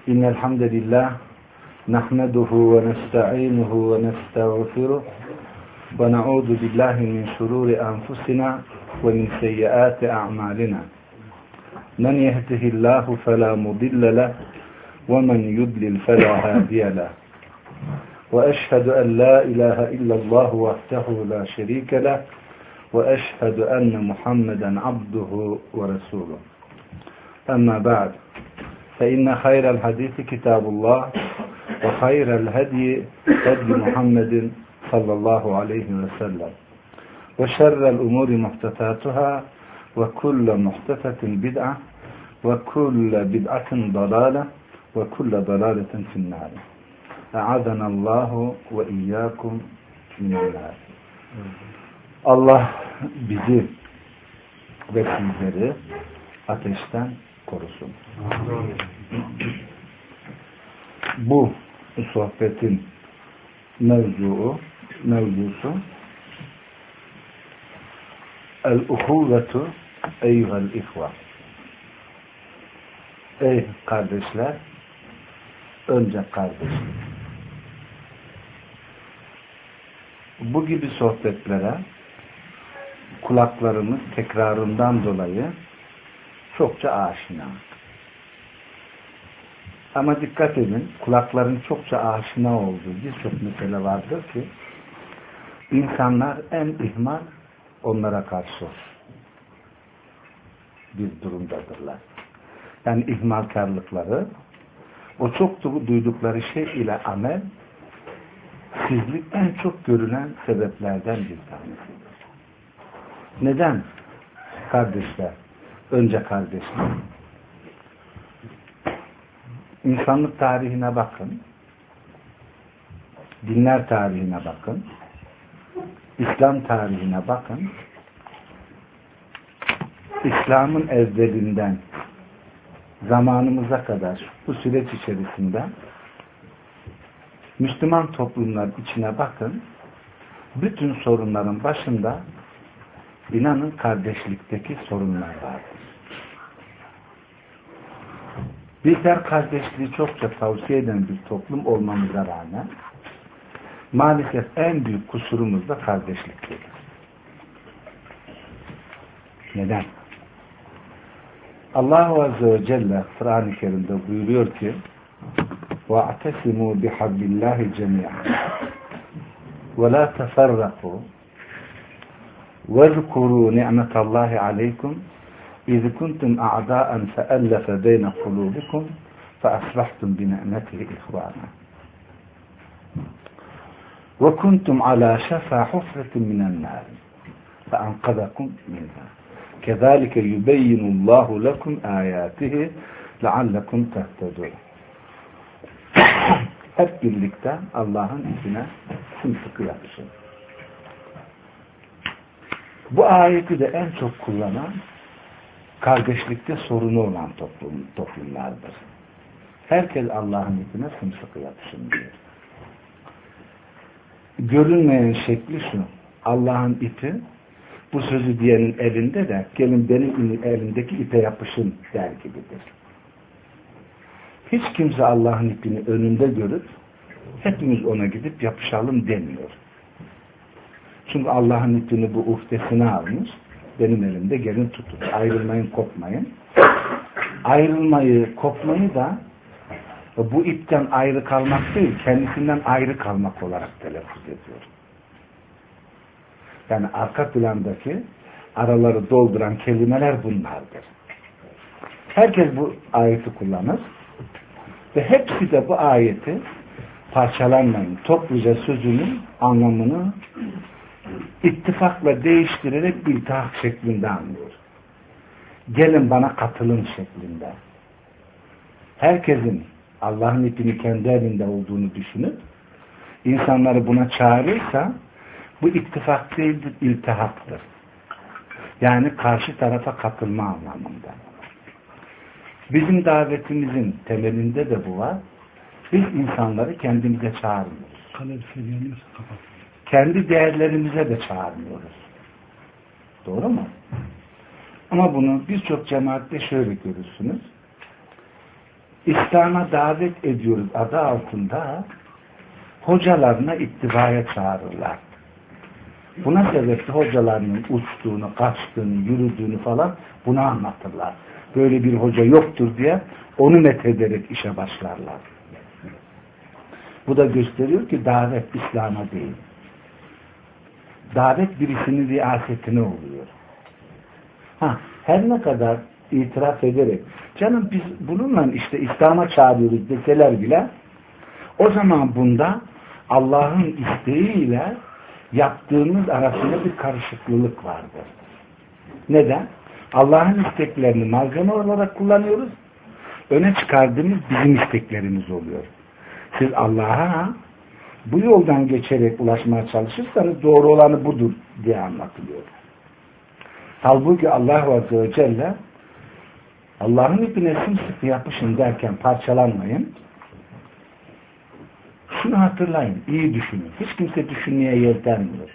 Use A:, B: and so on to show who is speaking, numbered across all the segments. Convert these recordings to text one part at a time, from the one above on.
A: İnnel hamdelellahi nahmeduhu ve nestainuhu ve nestağfiruh ve na'udu billahi min şururi anfusina ve min seyyiati a'malina. Men yehdihillahu fela mudille leh ve men yudlil fela hadiye leh. Ve eşhedü en la ilahe illallah vahdehu la şerike leh ve eşhedü enne Muhammeden abduhu ve resuluh. Amma ba'd. فإن خير الحديث كتاب الله وخير الهدي هدي محمد صلى الله عليه وسلم وشر الأمور محدثاتها وكل محدثة بدعة وكل بدعة ضلالة وكل ضلالة في النار أعاذنا الله وإياكم من النار. Allah bizi ve sizleri ateşten korusun. Bu sohbetin mevzusu el-uhuvvetu eyyuhel ihva. Ey kardeşler, önce kardeşlik. Bu gibi sohbetlere kulaklarımız tekrarından dolayı çokça aşina. Ama dikkat edin, kulakların çokça aşina olduğu birçok mesele vardır ki insanlar en ihmal onlara karşı bir durumdadırlar. Yani ihmalkarlıkları, o çok duydukları şey ile amel, sizlik en çok görülen sebeplerden bir tanesidir. Neden? Kardeşler, önce kardeşler. İnsanlık tarihine bakın, dinler tarihine bakın, İslam tarihine bakın. İslam'ın evvelinden zamanımıza kadar bu süreç içerisinde Müslüman toplumlar içine bakın, bütün sorunların başında inanın kardeşlikteki sorunlar vardır. Bizler kardeşliği çokça tavsiye eden bir toplum olmamıza rağmen maalesef en büyük kusurumuz da kardeşliktir. Neden? Allah Azze ve Celle Kur'an-ı Kerim'de buyuruyor ki وَاَعْتَسِمُوا بِحَبِّ اللّٰهِ جَمِيعًا وَلَا تَفَرَّقُوا وَاذْكُرُوا نِعْمَةَ اللّٰهِ عَلَيْكُمْ اِذْ كُنْتُمْ اَعْدَاءً فَأَلَّفَ بَيْنَ قُلُوبِكُمْ فَأَصْبَحْتُمْ بِنِعْمَتِهِ إِخْوَانًا وَكُنْتُمْ عَلَى شَفَا حُفْرَةٍ مِنَ النَّارِ فَأَنْقَذَكُمْ مِنْهَا كَذَلِكَ يُبَيِّنُ اللّٰهُ لَكُمْ آيَاتِهِ لَعَلَّكُمْ تَهْتَدُونَ. Hep birlikte Allah'ın izine sımsıkı yapışın. Bu ayeti de en çok kullanan kardeşlikte sorunu olan toplumlardır. Herkes Allah'ın ipine sımsıkı yapışın diyor. Görünmeyen şekli şu, Allah'ın ipi bu sözü diyenin elinde de gelin benim elimdeki ipe yapışın der gibidir. Hiç kimse Allah'ın ipini önünde görüp hepimiz ona gidip yapışalım demiyor. Çünkü Allah'ın ipini bu uhdesine almış, benim elimde gelin tutun. Ayrılmayın, kopmayın. Ayrılmayı, kopmayı da bu ipten ayrı kalmak değil, kendisinden ayrı kalmak olarak telaffuz ediyor. Yani arka plandaki araları dolduran kelimeler bunlardır. Herkes bu ayeti kullanır ve hepsi de bu ayeti parçalanmayın, topluca sözünün anlamını ittifakla değiştirerek iltihak şeklinde anlıyor. Gelin bana katılın şeklinde. Herkesin Allah'ın ipini kendi elinde olduğunu düşünüp insanları buna çağırırsa bu ittifak değildir, iltihaktır. Yani karşı tarafa katılma anlamında. Bizim davetimizin temelinde de bu var. Biz insanları kendimize çağırmıyoruz. Kendi değerlerimize de çağırmıyoruz. Doğru mu? Ama bunu birçok cemaatte şöyle görürsünüz. İslam'a davet ediyoruz adı altında hocalarına ittibaya çağırırlar. Buna sebeple hocalarının uçtuğunu, kaçtığını, yürüdüğünü falan bunu anlatırlar. Böyle bir hoca yoktur diye onu methederek işe başlarlar. Bu da gösteriyor ki davet İslam'a değil. Davet birisinin riyasetine oluyor. Her ne kadar itiraf ederek canım biz bununla işte İslam'a çağırıyoruz deseler bile o zaman bunda Allah'ın isteğiyle yaptığımız arasında bir karışıklılık vardır. Neden? Allah'ın isteklerini malzeme olarak kullanıyoruz. Öne çıkardığımız bizim isteklerimiz oluyor. Siz Allah'a bu yoldan geçerek ulaşmaya çalışırsanız doğru olanı budur diye anlatılıyor. Halbuki Allah Azze ve Celle Allah'ın ipine sımsıkı yapışın derken parçalanmayın. Şunu hatırlayın, iyi düşünün. Hiç kimse düşünmeye yeltenmiyor.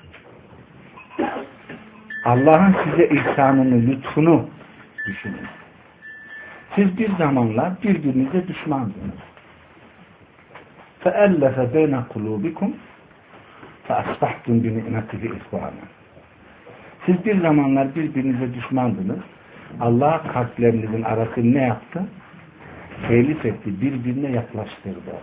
A: Allah'ın size ihsanını, lütfunu düşünün. Siz bir zamanlar birbirinize düşmandınız. فَأَلَّفَ بَيْنَ قُلُوبِكُمْ فَأَصْبَحْتُمْ بِنِعْمَتِهِ إِخْوَانًا. Siz bir zamanlar birbirinize düşmandınız. Allah kalplerinizin arasını ne yaptı? Telif etti, birbirine yaklaştırdı.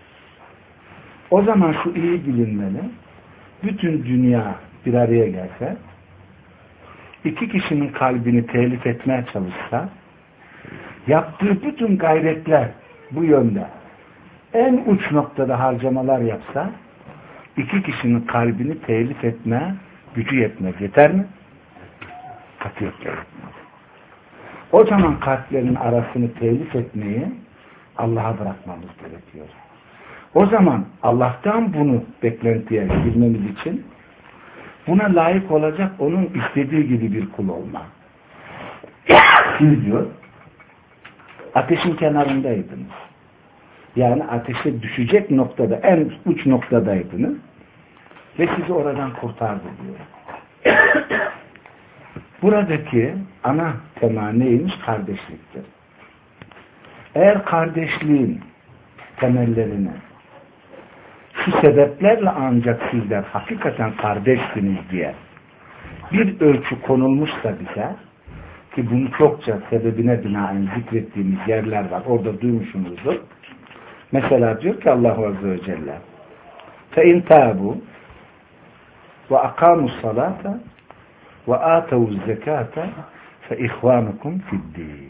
A: O zaman şu iyi bilinmeli, bütün dünya bir araya gelse, iki kişinin kalbini telif etmeye çalışsa, yaptığı bütün gayretler bu yönde, en uç noktada harcamalar yapsa, iki kişinin kalbini telif etme gücü yetmez. Yeter mi? Katiyetle yetmez. O zaman kalplerin arasını telif etmeyi Allah'a bırakmamız gerekiyor. O zaman Allah'tan bunu beklentiye girmemiz için buna layık olacak onun istediği gibi bir kul olma. Siz diyor ateşin kenarındaydınız. Yani ateşe düşecek noktada, en uç noktadaydınız ve sizi oradan kurtardı diyor. Buradaki ana tema neymiş? Kardeşliktir. Eğer kardeşliğin temellerine şu sebeplerle ancak sizler hakikaten kardeşsiniz diye bir ölçü konulmuşsa bize, ki bunu çokça sebebine binaen zikrettiğimiz yerler var, orada duymuşsunuzdur. Mesela diyor ki Allah Azze ve Celle فَاِنْ تَابُوا وَاَقَامُوا الصَّلَاةَ وَآتَوُوا الزَّكَاةَ فَاِخْوَانُكُمْ فِي الدِّينِ.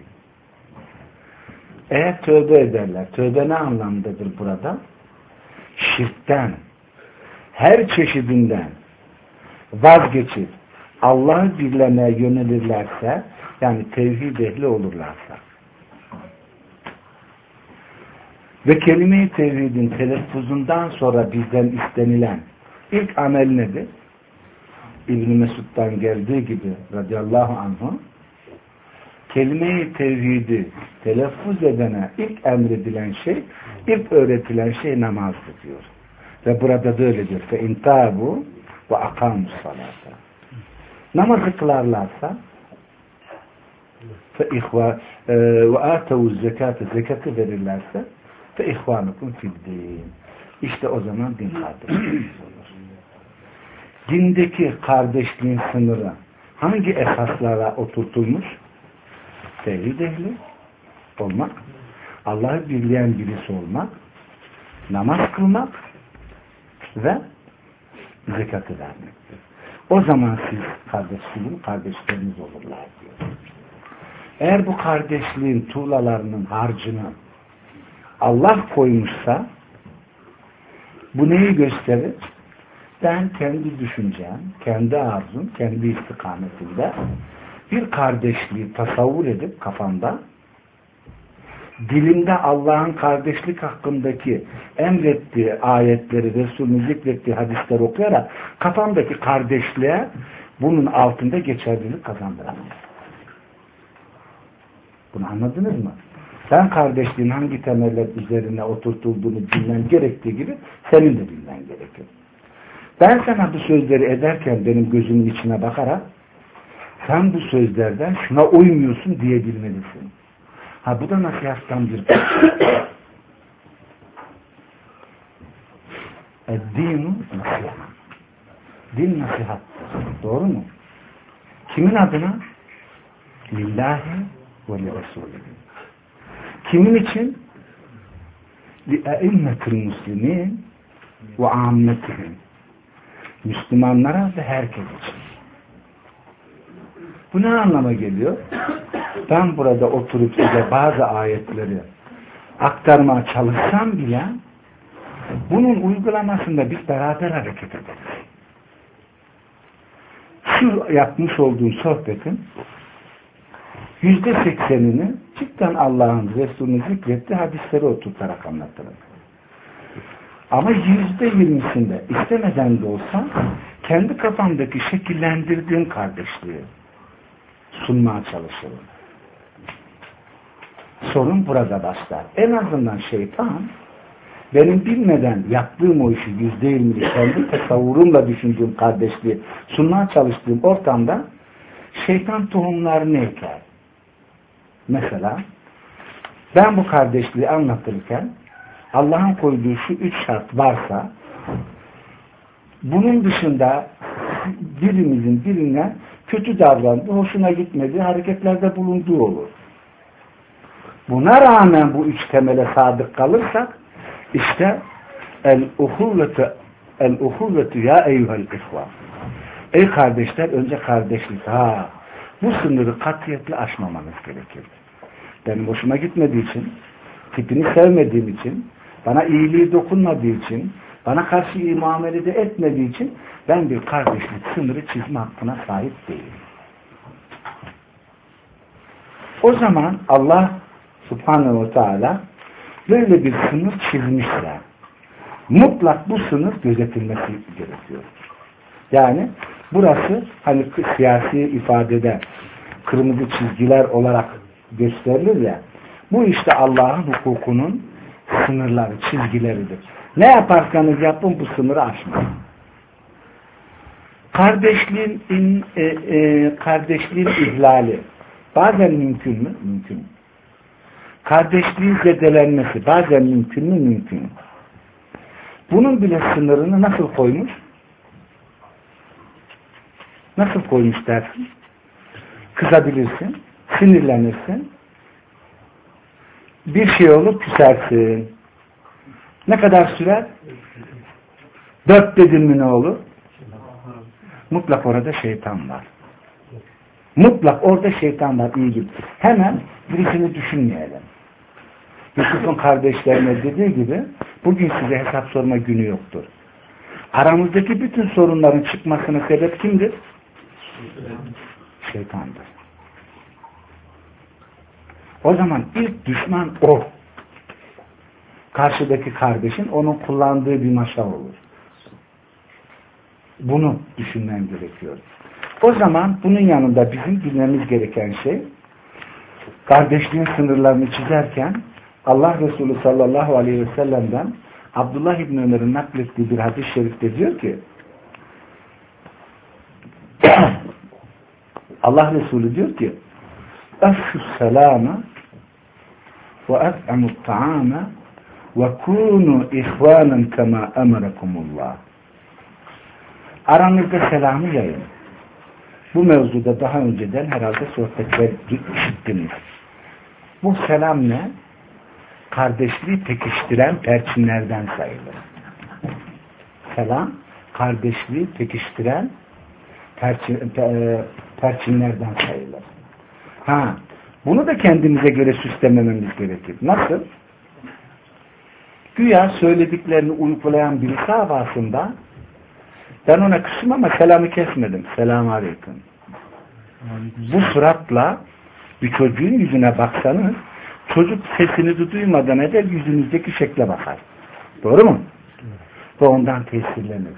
A: Eğer tövbe ederler, tövbe ne anlamdadır burada? Şirkten, her çeşidinden vazgeçip Allah'ı birlemeye yönelirlerse, yani tevhid ehli olurlarsa ve kelime-i tevhidin telaffuzundan sonra bizden istenilen ilk amel nedir? İbn-i Mesud'dan geldiği gibi radıyallahu anhu kelime-i tevhidi telaffuz edene ilk emredilen şey, ilk öğretilen şey namazdır diyor. Ve burada da öyle diyor. فَاِنْ تَابُوا وَاَقَامُوا الصَّلَاةَ. Namazı kılarlarsa وَآتَوُوا الزَّكَاةَ zekatı verirlerse فَاِخْوَانُكُمْ فِي الدِّينِ. İşte o zaman din kardeşliği olur. Dindeki kardeşliğin sınırı hangi esaslara oturtulmuş? Tevhid ehli olmak, Allah'ı birleyen birisi olmak, namaz kılmak ve zekatı vermektir. O zaman siz kardeşleriniz olurlar diyor. Eğer bu kardeşliğin tuğlalarının harcını Allah koymuşsa bu neyi gösterir? Ben kendi düşüncem, kendi arzum, kendi istikametinde bir kardeşliği tasavvur edip kafamda dilimde Allah'ın kardeşlik hakkındaki emrettiği ayetleri, Resul'ün zikrettiği hadisleri okuyarak kafamdaki kardeşliğe bunun altında geçerlilik kazandıramam. Bunu anladınız mı? Sen kardeşliğin hangi temeller üzerine oturtulduğunu bilmen gerektiği gibi senin de bilmen gerekir. Ben sana bu sözleri ederken benim gözümün içine bakarak sen bu sözlerden şuna uymuyorsun diyebilmelisin. Bu da nasihattan bir parça. Din nasihat. Din nasihat. Doğru mu? Kimin adına? Lillahi ve li Resulü. Kimin için? Li'a'immetil muslimin ve ammetihim. Müslümanlara ve herkes için. Bu ne anlama geliyor? Ben burada oturup size bazı ayetleri aktarmaya çalışsam bile bunun uygulamasında biz beraber hareket ederiz. Şu yapmış olduğum sohbetin %80'ini cidden Allah'ın Resulü'nü zikretti hadisleri oturtarak anlatırım. Ama %20'sinde istemeden de olsa kendi kafamdaki şekillendirdiğim kardeşliği sunmaya çalışırım. Sorun burada başlar. En azından şeytan benim bilmeden yaptığım o işi %20'li kendi tasavvurumla düşündüğüm kardeşliği sunmaya çalıştığım ortamda şeytan tohumlarını eker. Mesela ben bu kardeşliği anlatırken Allah'ın koyduğu şu 3 şart varsa bunun dışında birimizin birine kötü davrandığı, hoşuna gitmediği hareketlerde bulunduğu olur. Buna rağmen bu 3 temele sadık kalırsak işte el-uhuvvetu ya eyyuhel ihva. Ey kardeşler, önce kardeşlik. Bu sınırı katiyetle aşmamanız gerekir. Benim hoşuma gitmediği için, tipini sevmediğim için, bana iyiliği dokunmadığı için, bana karşı iyi muamelede etmediği için ben bir kardeşlik sınırı çizme hakkına sahip değilim. O zaman Allah Subhanahu ve Teala böyle bir sınır çizmişse mutlak bu sınır gözetilmesi gerekiyor. Yani burası hani siyasi ifadede kırmızı çizgiler olarak gösterilir ya, bu işte Allah'ın hukukunun sınırları, çizgileridir. Ne yaparsanız yapın bu sınırı aşmayın. Kardeşliğin ihlali bazen mümkün mü? Mümkün. Kardeşliğin zedelenmesi bazen mümkün mü? Mümkün. Bunun bile sınırını nasıl koymuş? Nasıl koymuş dersin? Kızabilirsin, sinirlenirsin, bir şey olur küsersin. Ne kadar sürer? 4 dedin mi ne olur? Mutlak orada şeytan var. Mutlak orada şeytan var, iyi gibi. Hemen birisini düşünmeyelim. Yusuf'un kardeşlerine dediği gibi bugün size hesap sorma günü yoktur. Aramızdaki bütün sorunların çıkmasına sebep kimdir? Şeytandır. O zaman ilk düşman o. Karşıdaki kardeşin onun kullandığı bir maşa olur. Bunu düşünmem gerekiyor. O zaman bunun yanında bizim bilmemiz gereken şey, kardeşliğin sınırlarını çizerken Allah Resulü sallallahu aleyhi ve sellem'den Abdullah İbni Ömer'in naklettiği bir hadis-i şerifte diyor ki Allah Resulü diyor ki Efşus selâme ve ef'amut ta'âme ve kûnû ihvânen kemâ emerakumullah. Aranızda selamı yayın. Bu mevzuda daha önceden herhalde sohbetler işittiniz. Bu selam ne? Kardeşliği pekiştiren perçinlerden sayılır. Selam, kardeşliği pekiştiren perçinlerden sayılır. Bunu da kendimize göre süslemememiz gerekir. Nasıl? Güya söylediklerini uygulayan birisi havasında ben ona küstüm ama selamı kesmedim. Selamun aleyküm. Bu suratla bir çocuğun yüzüne baksanız çocuk sesinizi duymadan eder yüzünüzdeki şekle bakar. Doğru mu? Ve ondan tesirlenir.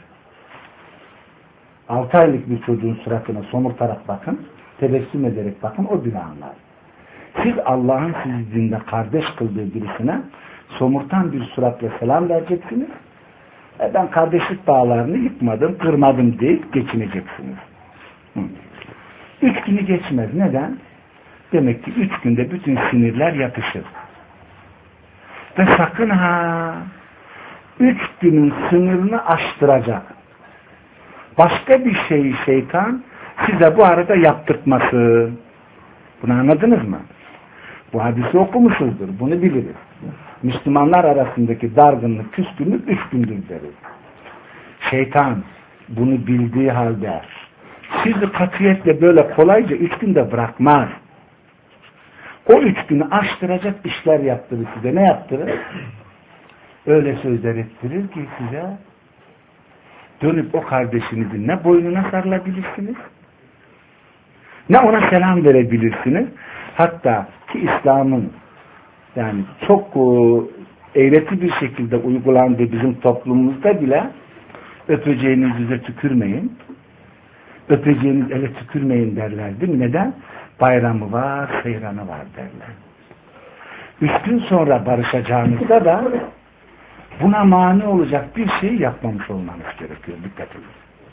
A: 6 aylık bir çocuğun suratına somurtarak bakın, tebessüm ederek bakın, o bile anlar. Siz Allah'ın sizi dinde kardeş kıldığı birisine somurtan bir suratla selam vereceksiniz. Ben kardeşlik bağlarını yıkmadım, kırmadım deyip geçineceksiniz. 3 günü geçmez. Neden? Demek ki 3 günde bütün sinirler yatışır. Ve sakın ha 3 günün sınırını aştıracak başka bir şeyi şeytan size bu arada yaptırtmasın. Bunu anladınız mı? Bu hadisi okumuşuzdur. Bunu biliriz. Müslümanlar arasındaki dargınlık, küskünlük 3 gündür deriz. Şeytan bunu bildiği halde sizi katiyetle böyle kolayca 3 günde bırakmaz. O 3 günü aştıracak işler yaptırır size. Ne yaptırır? Öyle sözler ettirir ki size dönüp o kardeşinizin ne boynuna sarılabilirsiniz, ne ona selam verebilirsiniz. Hatta ki İslam'ın yani çok eğreti bir şekilde uygulandığı bizim toplumumuzda bile öpeceğiniz yüze tükürmeyin, öpeceğiniz ele tükürmeyin derler değil mi? Neden? Bayramı var, seyranı var derler. 3 gün sonra barışacağınızda da buna mani olacak bir şey yapmamış olmanız gerekiyor. Dikkat edin.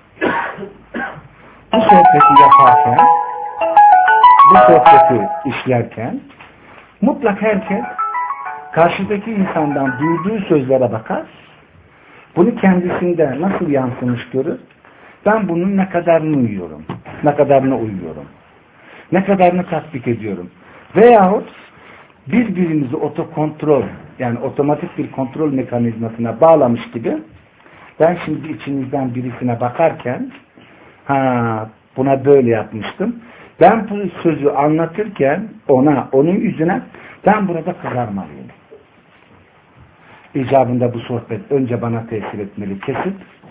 A: Bu sohbeti yaparken, bu sohbeti işlerken mutlak herkes karşıdaki insandan duyduğu sözlere bakar. Bunu kendisinde nasıl yansımış görür. Ben bunun ne kadarını uyuyorum, ne kadarını uyuyorum, ne kadarını tatbik ediyorum. Veyahut birbirimizi otokontrol, yani otomatik bir kontrol mekanizmasına bağlamış gibi ben şimdi içinizden birisine bakarken buna böyle yapmıştım. Ben bu sözü anlatırken onun yüzüne ben burada kızarmalıyım. İcabında bu sohbet önce bana tesir etmeli, kesip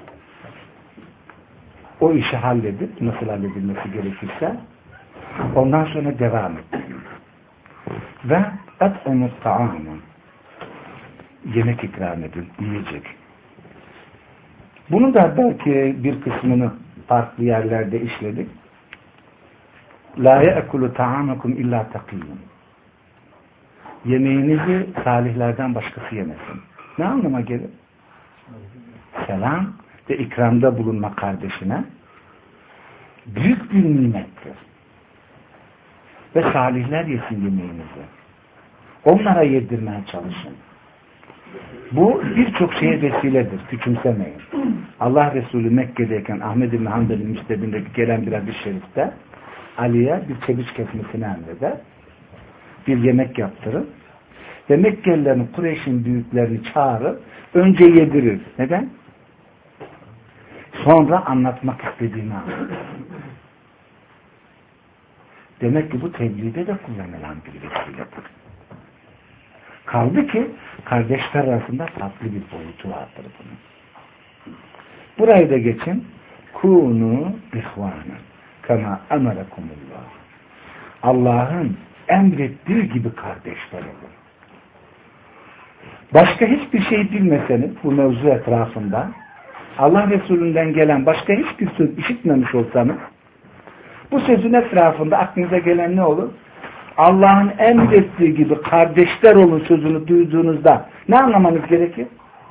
A: o işi halledip nasıl halledilmesi gerekirse ondan sonra devam etmeliyim. Ve et'emut ta'amun, yemek ikram edin, yiyecek. Bunu da belki bir kısmını farklı yerlerde işledik. La ye'ekulu ta'amakum illa takiyyun. Yemeğinizi salihlerden başkası yemesin. Ne anlama gelir? Selam ve ikramda bulunma kardeşine büyük bir nimettir. Ve salihler yesin yemeğinizi. Onlara yedirmeye çalışın. Bu birçok şeye vesiledir. Küçümsemeyin. Allah Resulü Mekke'deyken Ahmed İbn Hanbel'in müstedindeki gelen bir hadis-i şerifte Ali'ye bir çebiç kesmesini emreder. Bir yemek yaptırır. Ve Mekkelilerin, Kureyş'in büyüklerini çağırır. Önce yedirir. Neden? Sonra anlatmak istediğini anlatır. Demek ki bu tebliğde de kullanılan bir vesiledir. Kaldı ki kardeşler arasında farklı bir boyutu vardır bunun. Burayı da geçin. Kûnû ihvânen kemâ emelekumullah. Allah'ın emrettiği gibi kardeşler olun. Başka hiçbir şey bilmeseniz bu mevzu etrafında Allah Resulü'nden gelen başka hiçbir söz işitmemiş olsanız bu sözün etrafında aklınıza gelen ne olur? Allah'ın emrettiği gibi kardeşler olun sözünü duyduğunuzda ne anlamanız gerekir?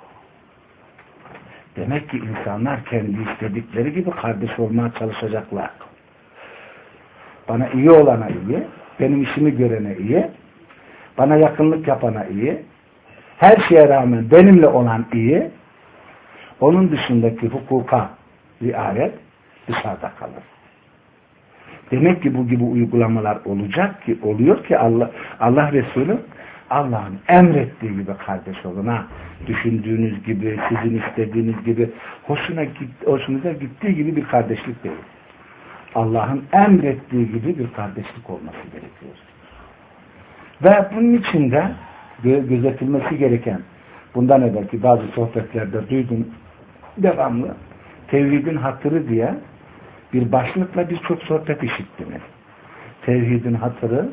A: Demek ki insanlar kendi istedikleri gibi kardeş olmaya çalışacaklar. Bana iyi olana iyi, benim işimi görene iyi, bana yakınlık yapana iyi, her şeye rağmen benimle olan iyi, onun dışındaki hukuka riayet dışarıda kalır. Demek ki bu gibi uygulamalar oluyor ki Allah Resulü Allah'ın emrettiği gibi kardeş olun. Düşündüğünüz gibi, sizin istediğiniz gibi, hoşunuza gittiği gibi bir kardeşlik değil. Allah'ın emrettiği gibi bir kardeşlik olması gerekiyor. Ve bunun için de gözetilmesi gereken, bundan evvelki bazı sohbetlerde duydum, devamlı tevhidin hatırı diye bir başlıkla birçok sohbet işittiniz. Tevhidin hatırı,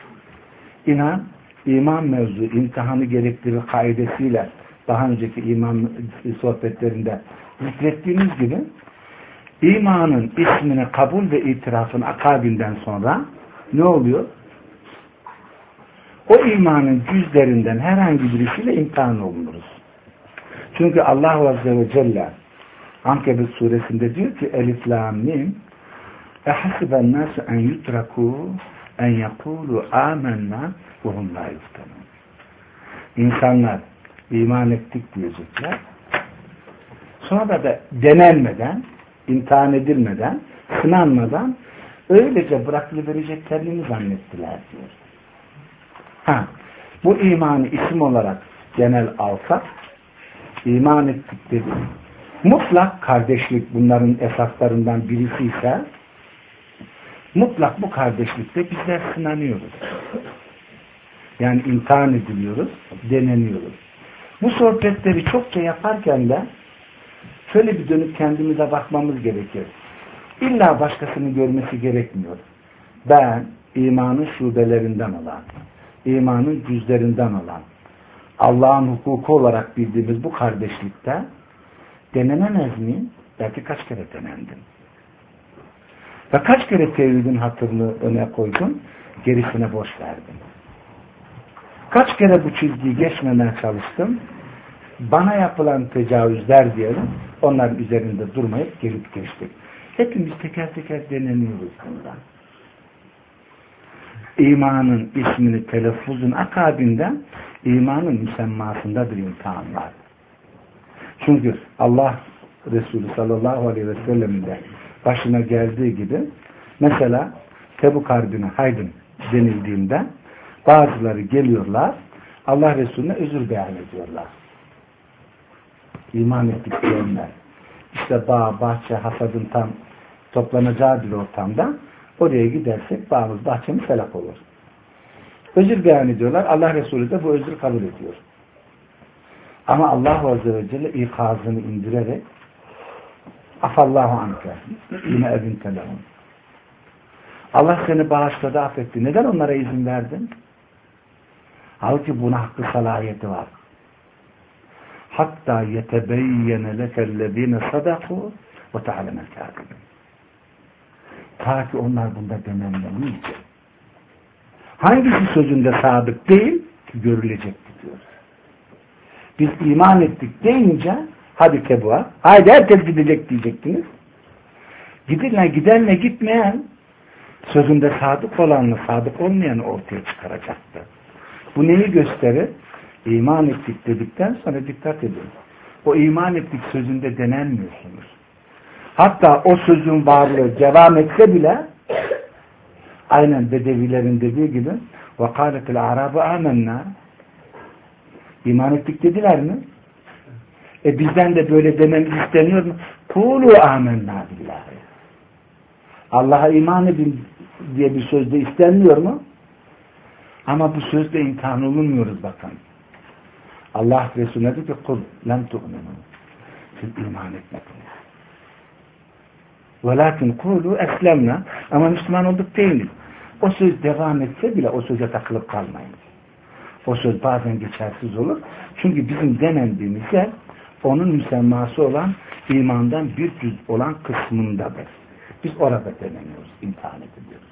A: iman mevzu, imtihanı gerektirir kaidesiyle daha önceki iman sohbetlerinde zikrettiğimiz gibi imanın ismini kabul ve itirafın akabinden sonra ne oluyor? O imanın cüzlerinden herhangi birisiyle imtihan olunuruz. Çünkü Allah Azze ve Celle Ankebut suresinde diyor ki Elif Lam Mim ehasiben nasu en yutrakû en yekulu amenna ve hum la yuftanun. İnsanlar iman ettik diyecekler. Sonra da denenmeden, imtihan edilmeden, sınanmadan öylece bırakılıvereceklerini zannettiler diyor. Bu imanı isim olarak genel alsak, iman ettik dedi. Mutlak kardeşlik bunların esaslarından birisi ise, mutlak bu kardeşlikte bizler sınanıyoruz. Yani imtihan ediliyoruz, deneniyoruz. Bu sohbetleri çokça yaparken de şöyle bir dönüp kendimize bakmamız gerekir. İlla başkasını görmesi gerekmiyor. Ben imanın şubelerinden olan, imanın cüzlerinden olan, Allah'ın hukuku olarak bildiğimiz bu kardeşlikte denenemez miyim? Belki kaç kere denendim. Ve kaç kere tevhidin hatırını öne koydum, gerisine boş verdim. Kaç kere bu çizgiyi geçmemeye çalıştım, bana yapılan tecavüzler diyelim, onların üzerinde durmayıp gelip geçtik. Hepimiz teker teker deneniyoruz bundan. İmanın ismini telaffuzun akabinden imanın müsemmasında bir imtihan var. Çünkü Allah Resulü sallallahu aleyhi ve sellem'in de başına geldiği gibi mesela Tebuk Harbi'ne haydın denildiğinde bazıları geliyorlar, Allah Resulüne özür beyan ediyorlar. İman ettik diyenler. İşte bağ, bahçe, hasadın tam toplanacağı bir ortamda oraya gidersek bağımız, bahçemiz helak olur. Özür beyan ediyorlar. Allah Resulü de bu özür kabul ediyor. Ama Allah Azze ve Celle ikazını indirerek afallahu anke yine evin telefon. Allah seni bağışladı, affetti. Neden onlara izin verdin? Halbuki buna hakkı salahiyeti var. Hatta yetebeyyene lekellezine sadaku ve te'alemel kâzibin. Ta ki onlar bunda denenlemeyecek. Hangisi sözünde sadık değil ki görülecekti diyor. Biz iman ettik deyince hadi Tebu'a, haydi herkes gidecek diyecektiniz. Gidenle gitmeyen sözünde sadık olanla sadık olmayanı ortaya çıkaracaktı. Bu neyi gösterir? İman ettik dedikten sonra dikkat edin. O iman ettik sözünde denenmiyorsunuz. Hatta o sözün varlığı devam etse bile aynen Bedevilerin dediği gibi وَقَالَتِ الْعَرَابُ آمَنَّا İman ettik dediler mi? Bizden de böyle dememiz isteniyor mu? قُولُوا آمَنَّا بِاللّٰهِ Allah'a iman edin diye bir sözde istenmiyor mu? Ama bu sözde imtihan olunmuyoruz bakın. Allah Resulüne dedi ki kul lem tu'minu. Siz iman etmediniz. Velakin kulu eslemna. Ama Müslüman olduk değiliz. O söz devam etse bile o söze takılıp kalmayın. O söz bazen geçersiz olur. Çünkü bizim denendiğimiz yer onun müsemması olan imandan bir cüz olan kısmındadır. Biz orada deneniyoruz, imtihan ediliyoruz.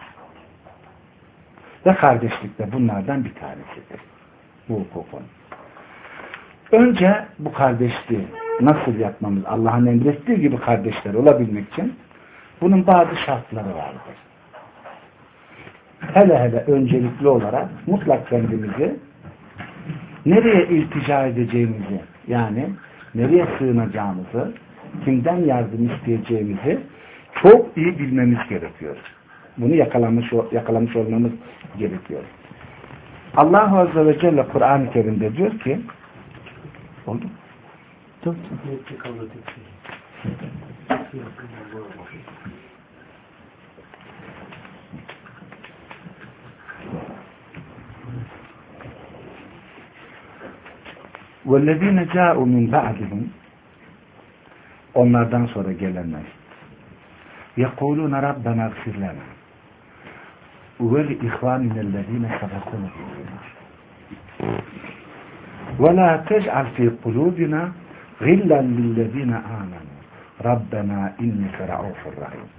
A: Ve kardeşlik de bunlardan bir tanesidir. Bu hukukun. Önce bu kardeşliği nasıl yapmamız, Allah'ın emrettiği gibi kardeşler olabilmek için bunun bazı şartları vardır. Hele öncelikli olarak mutlak kendimizi nereye iltica edeceğimizi, yani nereye sığınacağımızı, kimden yardım isteyeceğimizi çok iyi bilmemiz gerekiyor. Bunu yakalamış olmamız gerekiyor. Allah Azze ve Celle Kur'an-ı Kerim'de diyor ki oldu mu? Dur. وَالَّذ۪ينَ جَاءُوا مِنْ بَعْدِهِمْ Onlardan sonra gelenler يَقُولُونَ رَبَّنَا اغْفِرْ لَنَا وَلِإِخْوَانِنَا الَّذ۪ينَ سَبَقُونَ بِالْإِيمَانِ وَلَا تَجْعَلْ فِي قُلُوبِنَا غِلًّا لِلَّذ۪ينَ آمَنُوا رَبَّنَا اِنِّكَ رَعُوفُ الرَّحِيمُ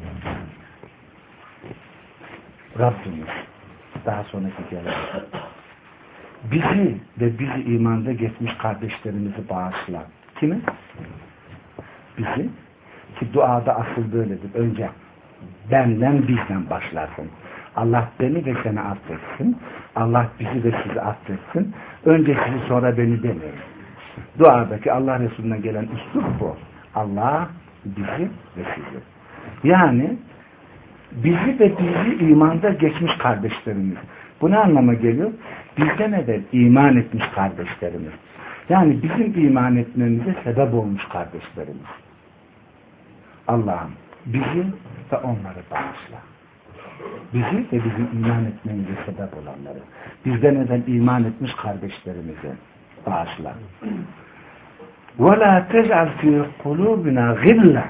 A: Rabbimiz daha sonraki gelenler bizi ve bizi imanda geçmiş kardeşlerimizi bağışla. Kimi? Bizi. Ki duada asıl böyledir. Önce benden bizden başlarsın. Allah beni ve seni affetsin. Allah bizi ve sizi affetsin. Önce sizi sonra beni demeyin. Duadaki Allah Resulü'nden gelen üslup bu. Allah bizi ve sizi. Yani bizi ve bizi imanda geçmiş kardeşlerimiz. Bu ne anlama geliyor? Bizden evvel iman etmiş kardeşlerimiz. Yani bizim iman etmemize sebep olmuş kardeşlerimiz. Allah'ım bizi ve onları bağışla. Bizi ve bizim iman etmemize sebep olanları. Bizden evvel iman etmiş kardeşlerimizi bağışla. وَلَا تَجْعَلْ فِي قُلُوبِنَا غِلًّا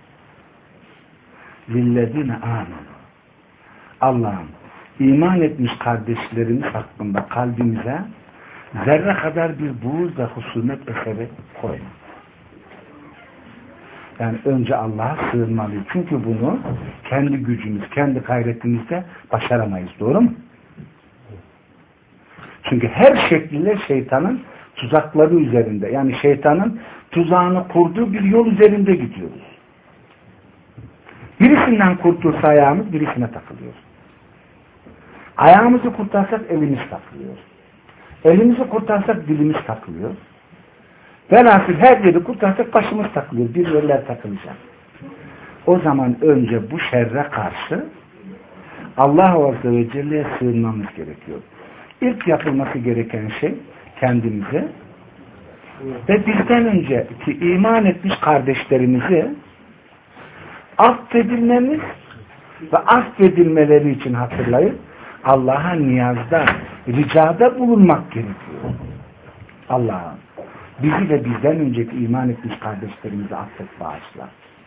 A: لِلَّذِينَ آمَنُوا. Allah'ım iman etmiş kardeşlerimiz hakkında kalbimize zerre kadar bir buğz ve husumet eseri koyma. Yani önce Allah'a sığınmalıyız. Çünkü bunu kendi gücümüz, kendi gayretimizle başaramayız. Doğru mu? Çünkü her şekliyle şeytanın tuzakları üzerinde, yani şeytanın tuzağını kurduğu bir yol üzerinde gidiyoruz. Birisinden kurtulsa ayağımız birisine takılıyor. Ayağımızı kurtarsak elimiz takılıyor. Elimizi kurtarsak dilimiz takılıyor. Velhasıl her yeri kurtarsak başımız takılıyor. Bir yerler takılacak. O zaman önce bu şerre karşı Allah Azze ve Celle'ye sığınmamız gerekiyor. İlk yapılması gereken şey kendimize ve bizden önceki iman etmiş kardeşlerimizi affedilmemiz ve affedilmeleri için hatırlayıp Allah'a niyazda, ricada bulunmak gerekiyor. Allah'ım bizi ve bizden önceki iman etmiş kardeşlerimizi affet, bağışla.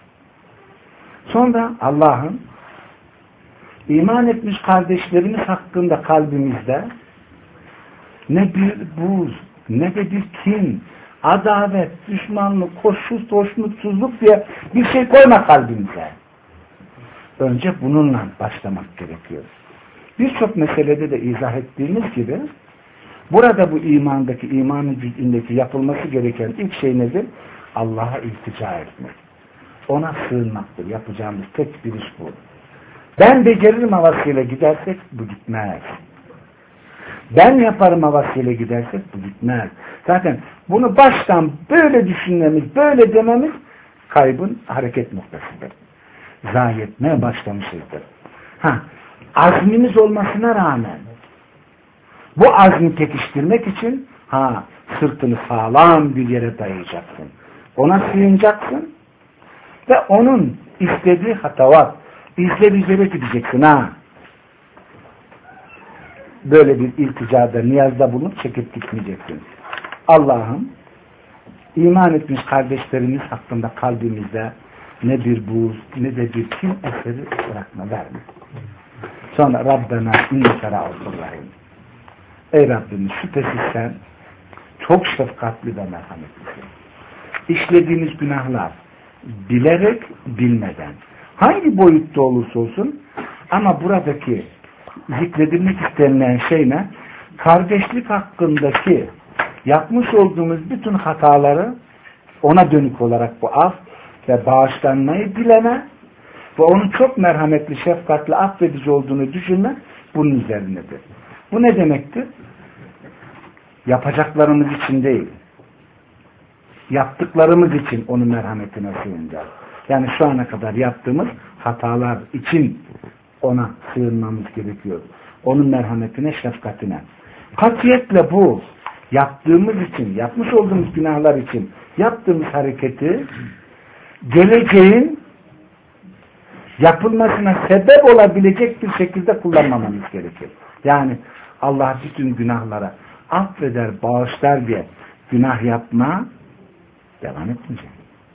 A: Sonra Allah'ım iman etmiş kardeşlerimiz hakkında kalbimizde ne bir buz, ne de bir kin, adavet, düşmanlık, hoşnutsuzluk diye bir şey koyma kalbimize. Önce bununla başlamak gerekiyor. Birçok meselede de izah ettiğimiz gibi burada bu imandaki, imanın cüz'ündeki yapılması gereken ilk şey nedir? Allah'a iltica etmek. Ona sığınmaktır. Yapacağımız tek bir iş bu. Ben beceririm havasıyla gidersek bu gitmez. Ben yaparım havasıyla gidersek bu gitmez. Zaten bunu baştan böyle düşünmemiz, böyle dememiz kaybın hareket noktasıdır. Zayi etmeye başlamışızdır. Azmimiz olmasına rağmen bu azmi pekiştirmek için sırtını sağlam bir yere dayayacaksın. Ona sığınacaksın ve onun istediği hatavat, izlere gideceksin. Böyle bir ilticada, niyazda bulunup çekip gitmeyeceksin. Allah'ım iman etmiş kardeşlerimiz hakkında kalbimizde ne bir buğz, ne de bir kin eseri bırakma, verme. Sonra Rabbena inneke ra'ufur rahim. Ey Rabbimiz şüphesiz sen çok şefkatli ve merhametlisin. İşlediğimiz günahlar bilerek, bilmeden hangi boyutta olursa olsun ama buradaki zikredilmek istenilen şey ne? Kardeşlik hakkındaki yapmış olduğumuz bütün hataları ona dönük olarak bu af ve bağışlanmayı dileme ve onun çok merhametli, şefkatli, affedici olduğunu düşünme bunun üzerinedir. Bu ne demektir? Yapacaklarımız için değil, yaptıklarımız için onun merhametine sığınacağız. Yani şu ana kadar yaptığımız hatalar için ona sığınmamız gerekiyor. Onun merhametine, şefkatine. Katiyetle bu yaptığımız için, yapmış olduğumuz günahlar için yaptığımız hareketi geleceğin yapılmasına sebep olabilecek bir şekilde kullanmamamız gerekir. Yani Allah bütün günahlara affeder, bağışlar diye günah yapma devam etmeyecek.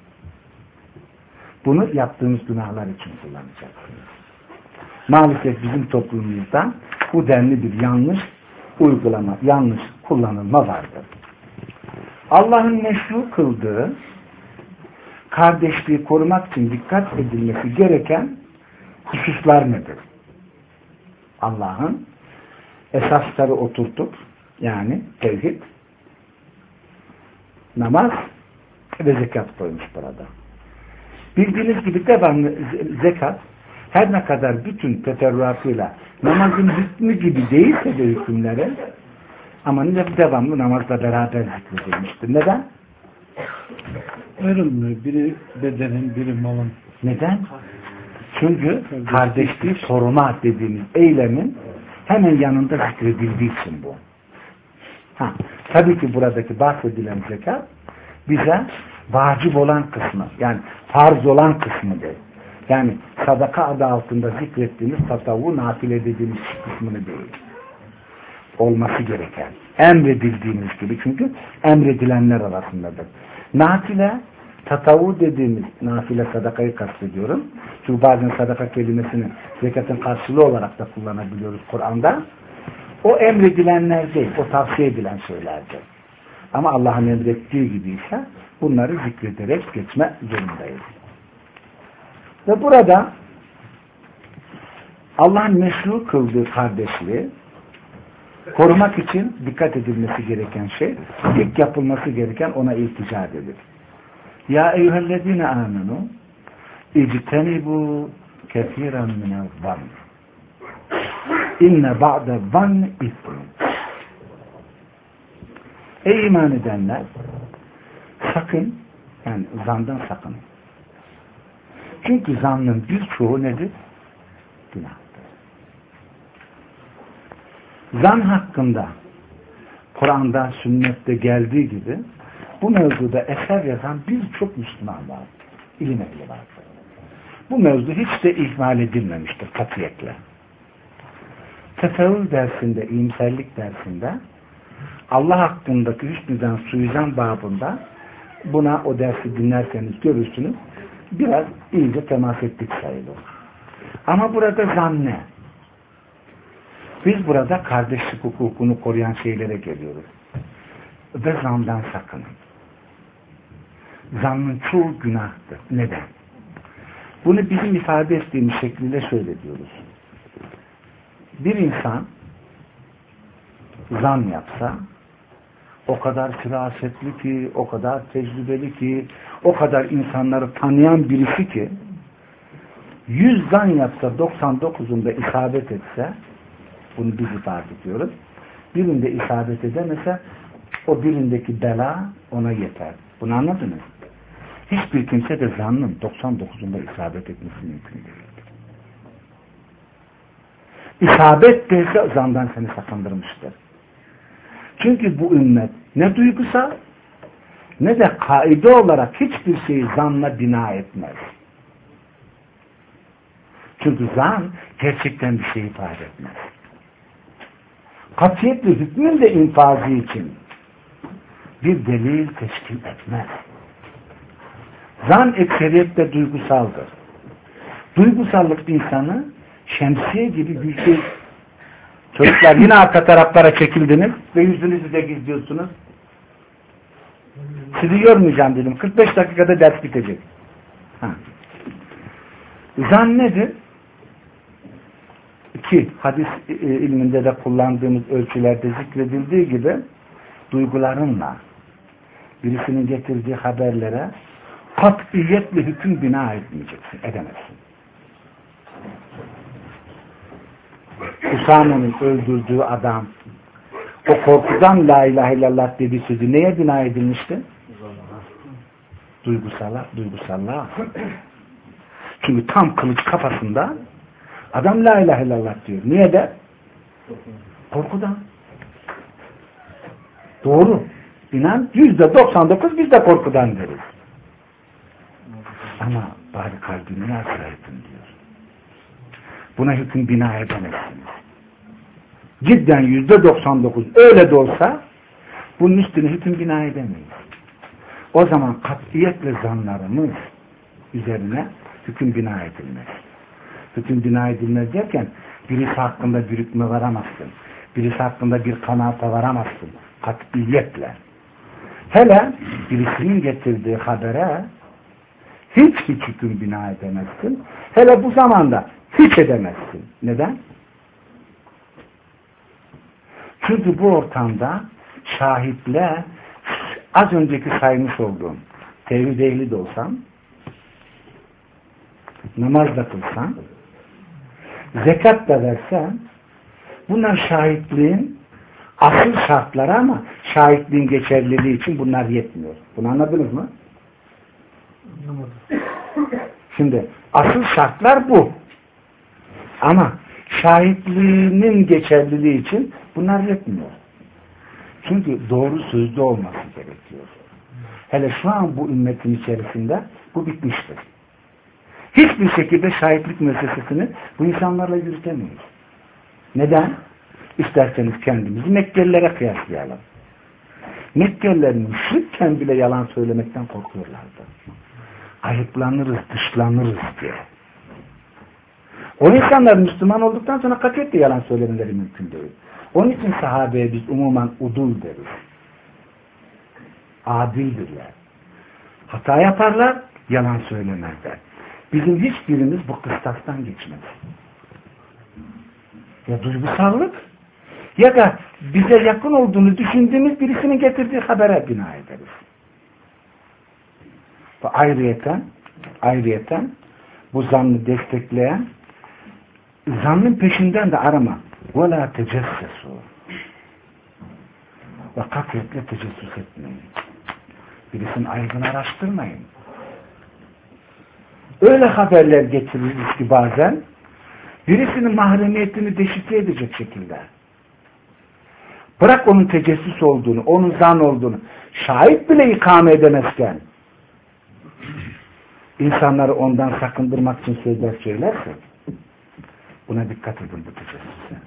A: Bunu yaptığımız günahlar için kullanacaksınız. Maalesef bizim toplumumuzda bu denli bir yanlış uygulama, yanlış kullanılma vardır. Allah'ın meşru kıldığı kardeşliği korumak için dikkat edilmesi gereken hususlar nedir? Allah'ın esasları oturtup yani tevhid, namaz ve zekat koymuş burada. Bildiğiniz gibi devamlı zekat her ne kadar bütün teferruatıyla namazın hükmü gibi değilse de hükümleri, ama devamlı namazla beraber zikredilmiştir. Neden?
B: Ayrılmıyor. Biri bedenin, biri malın.
A: Neden? Çünkü kardeşliği koruma dediğimiz eylemin hemen yanında zikredildiği için bu. Tabii ki buradaki bahsedilen zekat bize vacip olan kısmı, yani farz olan kısmı değil. Yani sadaka adı altında zikrettiğimiz tasavvu, nafile dediğimiz kısmını değil. Olması gereken. Emredildiğimiz gibi. Çünkü emredilenler arasındadır. Nafile, tasavvu dediğimiz nafile sadakayı kastediyorum. Çünkü bazen sadaka kelimesini zekatın karşılığı olarak da kullanabiliyoruz Kur'an'da. O emredilenler değil, o tavsiye edilen şeylerdir. Ama Allah'ın emrettiği gibi ise bunları zikrederek geçme zorundayız. Ve burada Allah'ın meşru kıldığı kardeşliği korumak için dikkat edilmesi gereken şey, ilk yapılması gereken ona iltica edilir. Ya eyyühellezine amenu ictenibu kesiren minel-zann inne ba'de-zann ismin. Ey iman edenler, sakın, yani zandan sakının. Çünkü zannın birçoğu nedir? Günahtır. Zan hakkında Kur'an'da, sünnette geldiği gibi bu mevzuda eser yazan birçok Müslüman var. İlim ehli var. Bu mevzu hiç de ihmal edilmemiştir katiyetle. Tefeül dersinde, iyimserlik dersinde Allah hakkındaki hüsnüden suizan babında buna o dersi dinlerseniz görürsünüz. Biraz iyice temas ettik sayılır. Ama burada zan ne? Biz burada kardeşlik hukukunu koruyan şeylere geliyoruz. Ve zandan sakının. Zannın çoğu günahtır. Neden? Bunu bizim ifade ettiğimiz şekliyle şöyle diyoruz. Bir insan zan yapsa, o kadar firasetli ki, o kadar tecrübeli ki, o kadar insanları tanıyan birisi ki 100 zan yapsa 99'unda isabet etse, bunu biz ifade ediyoruz, birinde isabet edemese o birindeki bela ona yeter. Bunu anladınız? Hiçbir kimse de zannın 99'unda isabet etmesi mümkün değildir. İsabet değilse zandan seni sakındırmıştır. Çünkü bu ümmet ne duygusal ne de kaide olarak hiçbir şeyi zanla bina etmez. Çünkü zan gerçekten bir şey ifade etmez. Katiyetli hükmün de infazı için bir delil teşkil etmez. Zan ekseriyetle duygusaldır. Duygusallık insanı şemsiye gibi bir şey. Çocuklar yine arka taraflara çekildiniz ve yüzünüzü de gizliyorsunuz. Sizi yormayacağım dedim. 45 dakikada ders bitecek. Zan nedir? Ki hadis ilminde de kullandığımız ölçülerde zikredildiği gibi duygularınla birisinin getirdiği haberlere katiyetle hüküm bina etmeyeceksin, edemezsin. Usame'nin öldürdüğü adam o korkudan la ilahe illallah dediği sözü neye bina edilmişti? Duygusallığa. Çünkü tam kılıç kafasında adam la ilahe illallah diyor. Niye de? Korkudan. Doğru. İnan %99 biz de korkudan deriz. Ama bari kalbini yazsaydın diyor. Buna hüküm bina edemezsiniz. Cidden %99 öyle de olsa bunun üstüne hüküm bina edemeyiz. O zaman katiyetle zanlarımız üzerine hüküm bina edilmez. Hüküm bina edilmez derken birisi hakkında bir hükme varamazsın. Birisi hakkında bir kanaata varamazsın. Katiyetle. Hele birisinin getirdiği habere hiç hüküm bina edemezsin. Hele bu zamanda hiç edemezsin. Neden? Çünkü bu ortamda şahitle az önceki saymış olduğum tevhid ehli de olsan, namaz da kılsan, zekat da versen, bunlar şahitliğin asıl şartları ama şahitliğin geçerliliği için bunlar yetmiyor. Bunu anladınız mı?
B: Anlamadım.
A: Şimdi asıl şartlar bu. Ama şahitliğinin geçerliliği için bunlar yetmiyor. Çünkü doğru sözlü olması gerekiyor. Hele şu an bu ümmetin içerisinde bu bitmiştir. Hiçbir şekilde şahitlik müessesesini bu insanlarla yürütemeyiz. Neden? İsterseniz kendimizi Mekkelilere kıyaslayalım. Mekkeliler müşrikken bile yalan söylemekten korkuyorlardı. Ayıplanırız, dışlanırız diye. O insanlar Müslüman olduktan sonra katiyetle yalan söylemeleri mümkün değil. Onun için sahabeye biz umuman udul deriz. Adildirler. Hata yaparlar, yalan söylemezler. Bizim hiçbirimiz bu kıstastan geçmez. Ya duygusallık ya da bize yakın olduğunu düşündüğümüz birisinin getirdiği habere bina ederiz. Ve ayrıyeten bu zannı destekleyen zannın peşinden de arama. وَلَا تَجَسَّسُوا ve katiyetle tecessüs etmeyin. Birisinin ayıbını araştırmayın. Öyle haberler getiririz ki bazen birisinin mahremiyetini deşifre edecek şekilde. Bırak onun tecessüs olduğunu, onun zan olduğunu, şahit bile ikame edemezken insanları ondan sakındırmak için sözler söylerse buna dikkat edin bu tecessüse.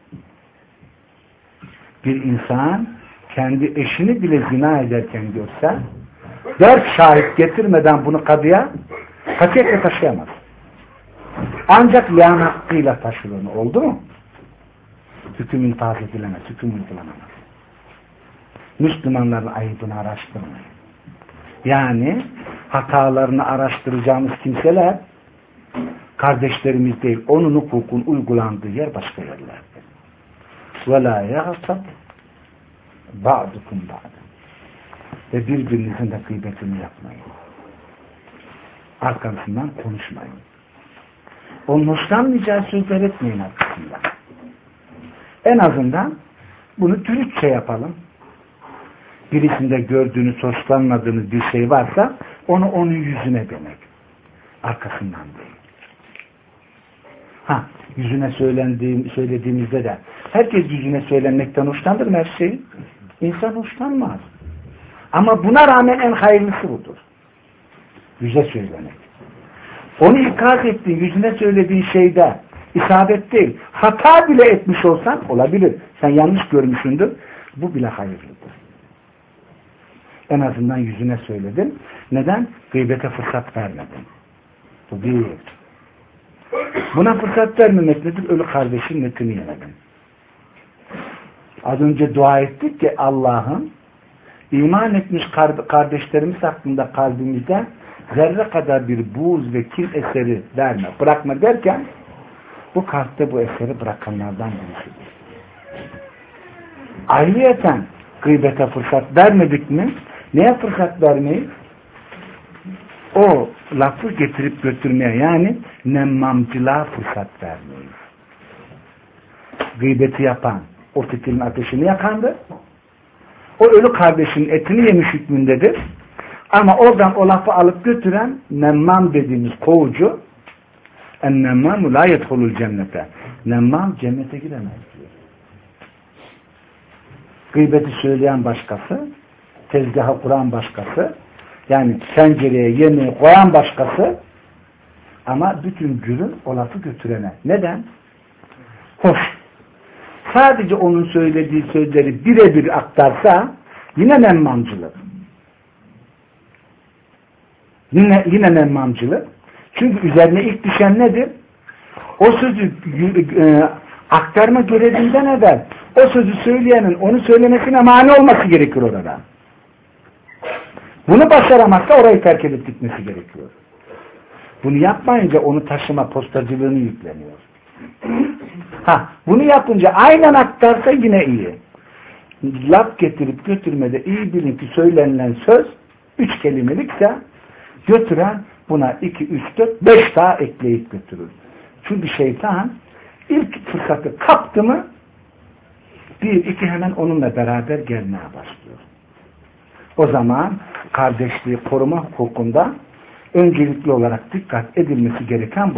A: Bir insan kendi eşini bile zina ederken görse 4 şahit getirmeden bunu kadıya katiyetle taşıyamaz. Ancak liyan hakkıyla taşılır. Oldu mu? Hüküm infaz edilemez, hüküm uygulanamaz. Müslümanların ayıbını araştırmayın. Yani hatalarını araştıracağımız kimseler kardeşlerimiz değil, onun hukukun uygulandığı yer başka yerlerdir. وَلَا يَغْتَبْ بَعْدُكُمْ بَعْدًا ve birbirinizin de gıybetini yapmayın. Arkasından konuşmayın. Onun hoşlanmayacağı sözler etmeyin arkasından. En azından bunu dürüstçe yapalım. Birisinde gördüğünüz, hoşlanmadığınız bir şey varsa onu onun yüzüne demek. Arkasından değil. Yüzüne söylediğimizde de herkes yüzüne söylenmekten hoşlanır mı her şeyi? İnsan hoşlanmaz. Ama buna rağmen en hayırlısı budur. Yüze söylemek. Onu ikaz ettiğin, yüzüne söylediğin şeyde isabet değil. Hata bile etmiş olsan olabilir. Sen yanlış görmüşsündür. Bu bile hayırlıdır. En azından yüzüne söyledin. Neden? Gıybete fırsat vermedin. Bu değil. Buna fırsat vermemek nedir? Ölü kardeşin netini yemedin. Az önce dua ettik ki Allah'ın iman etmiş kardeşlerimiz hakkında kalbimizde zerre kadar bir buğz ve kin eseri verme, bırakma derken bu kalpte bu eseri bırakanlardan birisidir. Ayrıyeten gıybete fırsat vermedik mi? Neye fırsat vermeyiz? O lafı getirip götürmeye, yani nemmamcılığa fırsat vermeyiz. Gıybeti yapan o fitilin ateşini yakandı. O ölü kardeşinin etini yemiş hükmündedir. Ama oradan o lafı alıp götüren nemmam dediğimiz kovucu, ennemmâmu lâ yedhulul cennete. Nemmam cennete giremez diyor. Gıybeti söyleyen başkası, tezgaha kuran başkası, yani tencereye yemeği koyan başkası, ama bütün gülün o lafı götürene. Neden? Hoş. Sadece onun söylediği sözleri birebir aktarsa yine nemmamcılık. Yine nemmamcılık. Çünkü üzerine ilk düşen nedir? O sözü aktarma görevinden evvel o sözü söyleyenin onu söylemesine mani olması gerekiyor orada. Bunu başaramazsa orayı terk edip gitmesi gerekiyor. Bunu yapmayınca onu taşıma postacılığını yükleniyor. Bunu yapınca aynen aktarsa yine iyi. Laf getirip götürmede iyi bilin ki söylenilen söz 3 kelimelikse götüren buna 2, 3, 4, 5 daha ekleyip götürür. Çünkü şeytan İlk fırsatı kaptı mı 1-2 hemen onunla beraber gelmeye başlıyor. O zaman kardeşliği koruma hukukunda öncelikli olarak dikkat edilmesi gereken bu.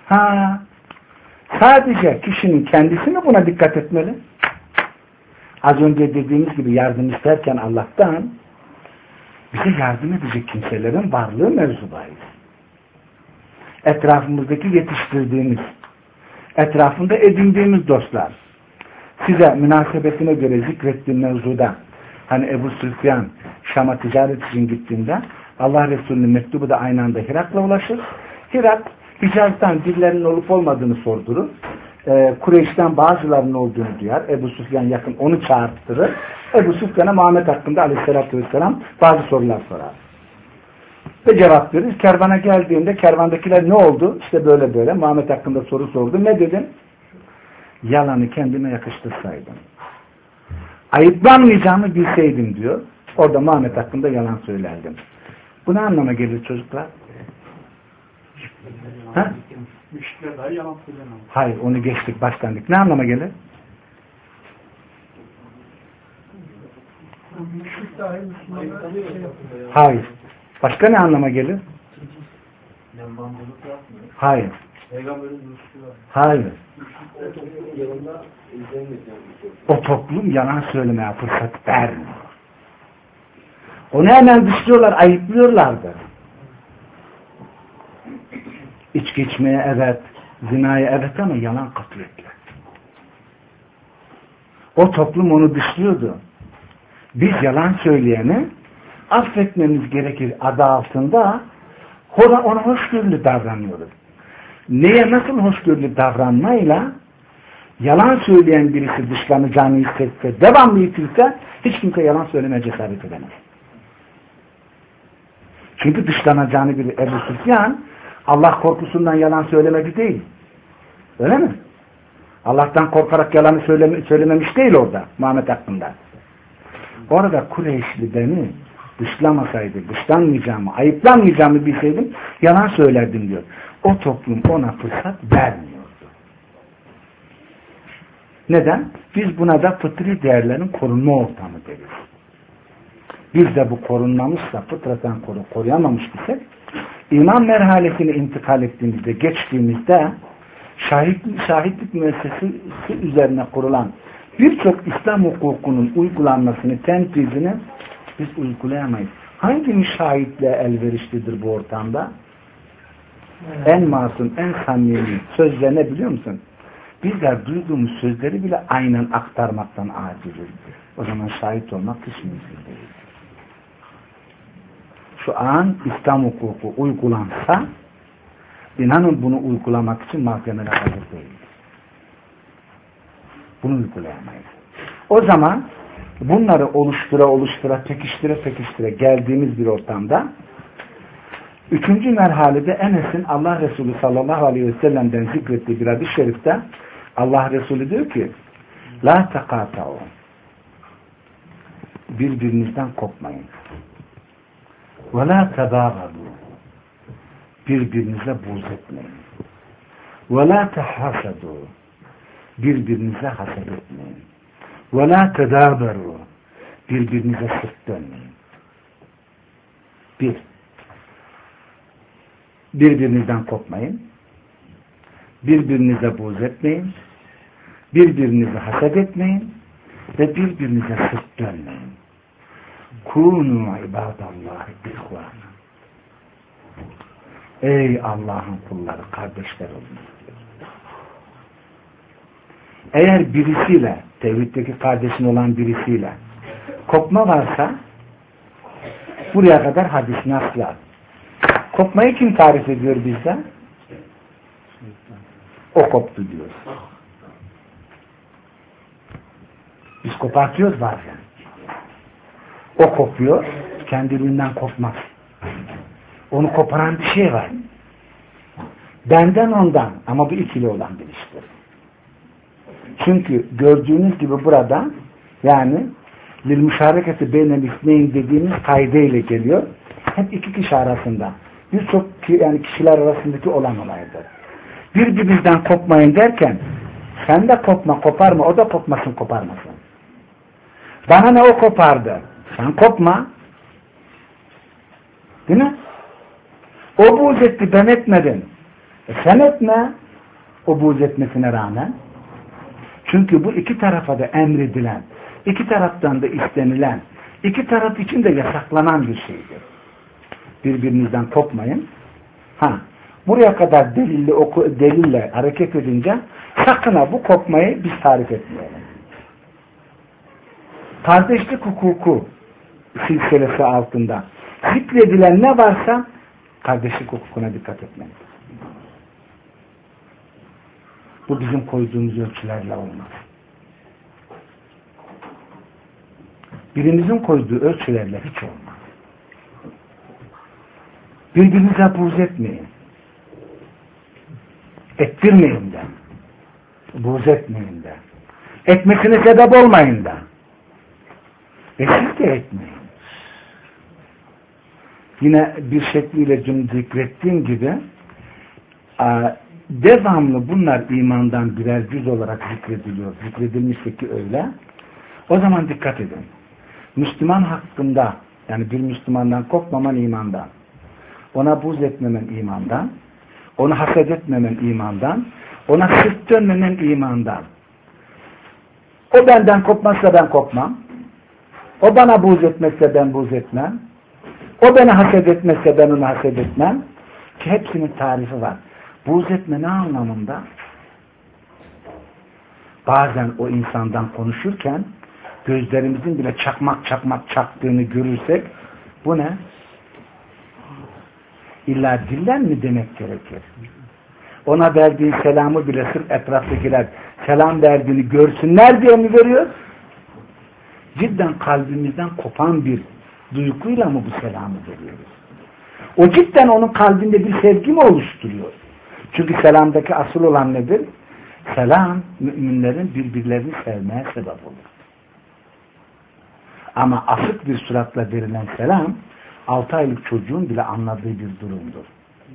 A: Sadece kişinin kendisi mi buna dikkat etmeli? Az önce dediğimiz gibi yardım isterken Allah'tan bize yardım edecek kimselerin varlığı mevzu bahis. Etrafımızdaki yetiştirdiğimiz, etrafında edindiğimiz dostlar, size münasebetine göre zikrettiğim mevzuda, hani Ebu Süfyan Şam'a ticaret için gittiğinde Allah Resulü'nün mektubu da aynı anda Hirak'la ulaşır. Hirak, Hicaz'dan birilerinin olup olmadığını sordurur. Kureyş'ten bazılarının olduğunu duyar. Ebu Süfyan yakın onu çağırtırır. Ebu Süfyan'a Muhammed hakkında aleyhissalatü vesselam bazı sorular sorar. Ve cevap verir. Kervana geldiğinde kervandakiler ne oldu? İşte böyle böyle. Muhammed hakkında soru sordu. Ne dedin? Yalanı kendime yakıştırsaydım. Ayıplanmayacağımı bilseydim diyor. Orada Muhammed hakkında yalan söylerdim. Bu ne anlama gelir çocuklar?
B: Müşrikler dahi yalan söyleyemem.
A: Hayır, onu geçtik, başlandık. Ne anlama gelir?
B: Müşrik dahi Müslümanlar şey yapıyor.
A: Hayır. Başka ne anlama gelir? Hayır. Hayır. O toplum yalan söylemeye fırsat vermiyor. Onu hemen dışlıyorlar, ayıplıyorlardı. İçki içmeye evet, zinaya evet ama yalan katletler. O toplum onu dışlıyordu. Biz yalan söyleyeni affetmemiz gerekir adı altında ona hoşgörülü davranıyoruz. Neye nasıl hoşgörülü davranmayla yalan söyleyen birisi dışlanacağını hissetse, devamlı itilse hiç kimse yalan söylemeye cesaret edemez. Çünkü dışlanacağını bilir. Ebu Süfyan Allah korkusundan yalan söylemedi değil. Öyle mi? Allah'tan korkarak yalanı söylememiş değil orada Muhammed hakkında. Orada Kureyşli beni dışlamasaydı, dışlanmayacağımı, ayıplanmayacağımı bilseydim yalan söylerdim diyor. O toplum ona fırsat vermiyordu. Neden? Biz buna da fıtri değerlerin korunma ortamı deriz. Biz de bu korunmamışsa, fıtraten koruyamamış isek, iman merhalesini intikal ettiğimizde, geçtiğimizde şahitlik müessesesi üzerine kurulan birçok İslam hukukunun uygulanmasını, tenfizini biz uygulayamayız. Hangi şahitle elverişlidir bu ortamda? En masum, en samimi sözler ne biliyor musun? Bizler duyduğumuz sözleri bile aynen aktarmaktan aciziz. O zaman şahit olmak hiç mümkün değil. Şu an İslam hukuku uygulansa inanın bunu uygulamak için mahkemeler hazır değil. Bunu uygulayamayız. O zaman bunları oluştura, pekiştire geldiğimiz bir ortamda 3. merhalede Enes'in Allah Resulü sallallahu aleyhi ve sellem'den zikrettiği bir hadis-i şerifte Allah Resulü diyor ki la tekata'u, birbirinizden kopmayın. Ve la tebâgadu, birbirinize buğz etmeyin. Ve la tehasadu, birbirinize haset etmeyin. Ve la tedâberu, birbirinize sırt dönmeyin. Birbirinizden kopmayın. Birbirinize buğz etmeyin. Birbirinize haset etmeyin. Ve birbirinize sırt dönmeyin. Kûnû ibâdallâhi ihvâna. Ey Allah'ın kulları, kardeşler olun. Eğer birisiyle, tevhiddeki kardeşin olan birisiyle kopma varsa buraya kadar hadis naslar. Kopmayı kim tarif ediyor bizde? O koptu diyor. Biz kopartıyoruz bazen. O kopuyor, kendiliğinden kopmaz. Onu koparan bir şey var. Benden ondan ama bu ikili olan bir iştir. Çünkü gördüğünüz gibi burada yani lil müşareketi beynel isneyn dediğimiz kaydeyle geliyor. Hep iki kişi arasında. Birçok yani kişiler arasındaki olan olaydır. Birbirinizden kopmayın derken Sen de kopma, koparma. O da kopmasın, koparmasın. Bana ne o kopardı? Sen kopma. Değil mi? O buğz etti, ben etmedim. Sen etme. O buğz etmesine rağmen. Çünkü bu iki tarafa da emredilen, iki taraftan da istenilen, iki taraf için de yasaklanan bir şeydir. Birbirinizden kopmayın. Buraya kadar delille hareket edince sakın ha bu kopmayı biz tarif etmeyelim. Kardeşlik hukuku silsilesi altında zikredilen ne varsa kardeşlik hukukuna dikkat etmeliyiz. Bu bizim koyduğumuz ölçülerle olmaz. Birimizin koyduğu ölçülerle hiç olmaz. Birbirinize buğz etmeyin. Ettirmeyin de. Buğz etmeyin de. Etmesine sebep olmayın da. Siz de etmeyin. Yine bir şekliyle dün zikrettiğim gibi devamlı bunlar imandan birer cüz olarak zikrediliyor. Zikredilmişse ki öyle. O zaman dikkat edin. Müslüman hakkında, yani bir Müslümandan korkmaman imandan, ona buğz etmemen imandan, onu haset etmemen imandan, ona sırt dönmemen imandan. O benden kopmazsa ben kopmam. O bana buğz etmezse ben buğz etmem. O beni haset etmezse ben onu haset etmem. Ki hepsinin tarifi var. Buğz etme ne anlamında? Bazen o insandan konuşurken gözlerimizin bile çakmak çakmak çaktığını görürsek bu ne? İlla dillen mi demek gerekir? Ona verdiğin selamı bile sırf etraftakiler selam verdiğini görsünler diye mi veriyor? Cidden kalbimizden kopan bir duyguyla mı bu selamı veriyoruz? O cidden onun kalbinde bir sevgi mi oluşturuyor? Çünkü selamdaki asıl olan nedir? Selam, müminlerin birbirlerini sevmeye sebep olur. Ama asık bir suratla verilen selam, 6 aylık çocuğun bile anladığı bir durumdur.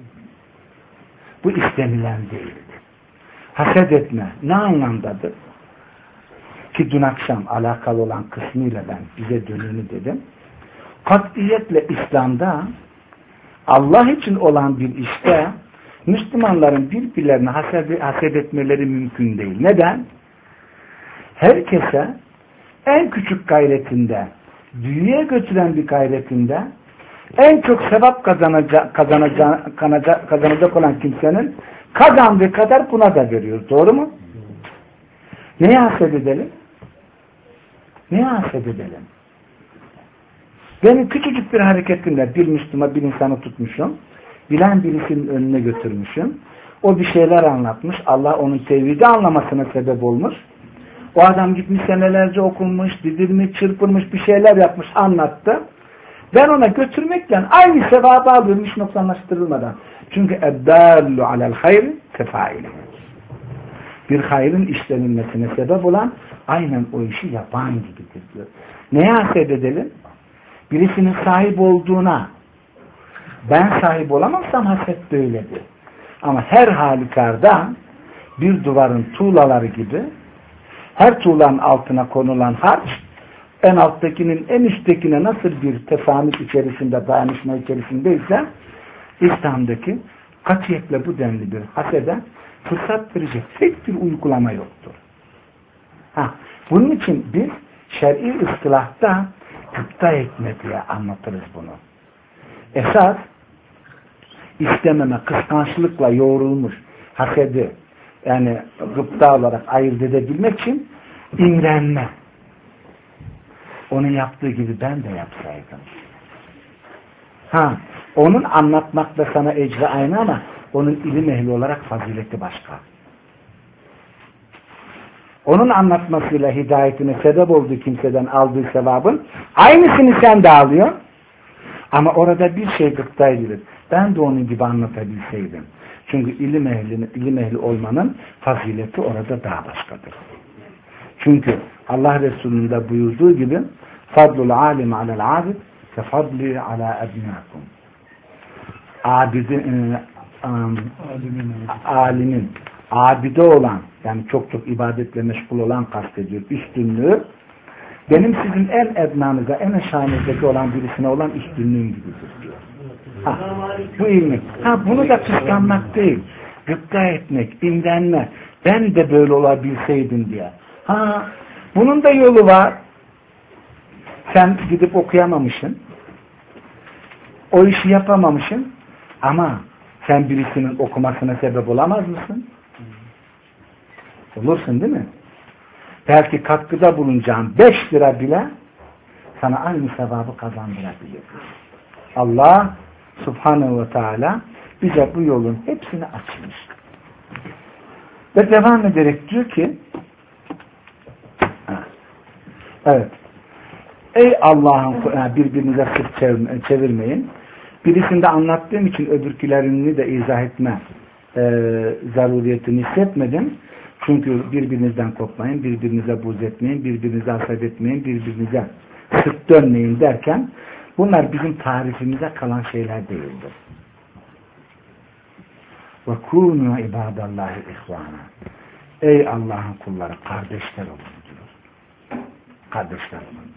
A: Bu istenilen değildir. Haset etme ne anlamdadır? Ki dün akşam alakalı olan kısmıyla ben bize dönünü dedim. Katiyetle İslam'da Allah için olan bir işte Müslümanların birbirlerine haset etmeleri mümkün değil. Neden? Herkese en küçük gayretinde, dünyaya götüren bir gayretinde en çok sevap kazanacak olan kimsenin kazandığı kadar buna da veriyoruz. Doğru mu? Neye haset edelim? Neye haset edelim? Benim küçücük bir hareketimle bir Müslüman bir insanı tutmuşum. Bilen birisinin önüne götürmüşüm. O bir şeyler anlatmış. Allah onun tevhidi anlamasına sebep olmuş. O adam gitmiş senelerce okunmuş, didilmiş, çırpılmış bir şeyler yapmış, anlattı. Ben ona götürmekle aynı sevabı alıyorum hiç noksanlaştırılmadan. Çünkü eddâllu alel hayri tefaili. Bir hayrın işlenilmesine sebep olan aynen o işi yapan gibidir diyor. Neye haset edelim? Birisinin sahip olduğuna ben sahip olamazsam haset böyledir. Ama her halükarda bir duvarın tuğlaları gibi her tuğlanın altına konulan harç en alttakinin en üsttekine nasıl bir tesamüt içerisinde, dayanışma içerisindeyse İslam'daki katiyetle bu denli bir hasede fırsat verecek tek bir uygulama yoktur. Bunun için biz şer'i ıstılahta gıpta etme diye anlatırız bunu. Esas istememe, kıskançlıkla yoğrulmuş hasedi yani gıpta olarak ayırt edebilmek için imrenme. Onun yaptığı gibi ben de yapsaydım. Onun anlatmakla sana ecri aynı ama onun ilim ehli olarak fazileti başka. Onun anlatmasıyla hidayetine sebep olduğu kimseden aldığı sevabın aynısını sen de alıyorsun. Ama orada bir şey gıpta edilir. Ben de onun gibi anlatabilseydim. Çünkü ilim ehli olmanın fazileti orada daha başkadır. Çünkü Allah Resulü'nün de buyurduğu gibi fadlul alim alel abid ke fadli ala ebnakum. Alimin abide olan, yani çok çok ibadetle meşgul olan kastediyor. Üstünlüğü benim sizin en ednanıza, en aşağınızdaki olan birisine olan üstünlüğüm gibidir diyor. Bu ilmi. Bunu da kıskanmak değil. Gıpta etmek, imrenmek. Ben de böyle olabilseydim diye. Bunun da yolu var. Sen gidip okuyamamışsın. O işi yapamamışsın. Ama sen birisinin okumasına sebep olamaz mısın? Olursun değil mi? Belki katkıda bulunacağın 5 lira bile sana aynı sevabı kazandırabilir. Allah Subhanahu ve Teala bize bu yolun hepsini açmış. Ve devam ederek diyor ki evet, ey Allah'ın, birbirinize sırt çevirmeyin. Birisinde anlattığım için öbürkülerini de izah etme zaruriyetini hissetmedim. Çünkü birbirinizden kopmayın, birbirinize buğz etmeyin, birbirinize haset etmeyin, birbirinize sırt dönmeyin derken bunlar bizim tarifimize kalan şeyler değildir. Ve kûnû ibâdallâhi ihvâna. Ey Allah'ın kulları, kardeşler olun diyor. Kardeşler olun.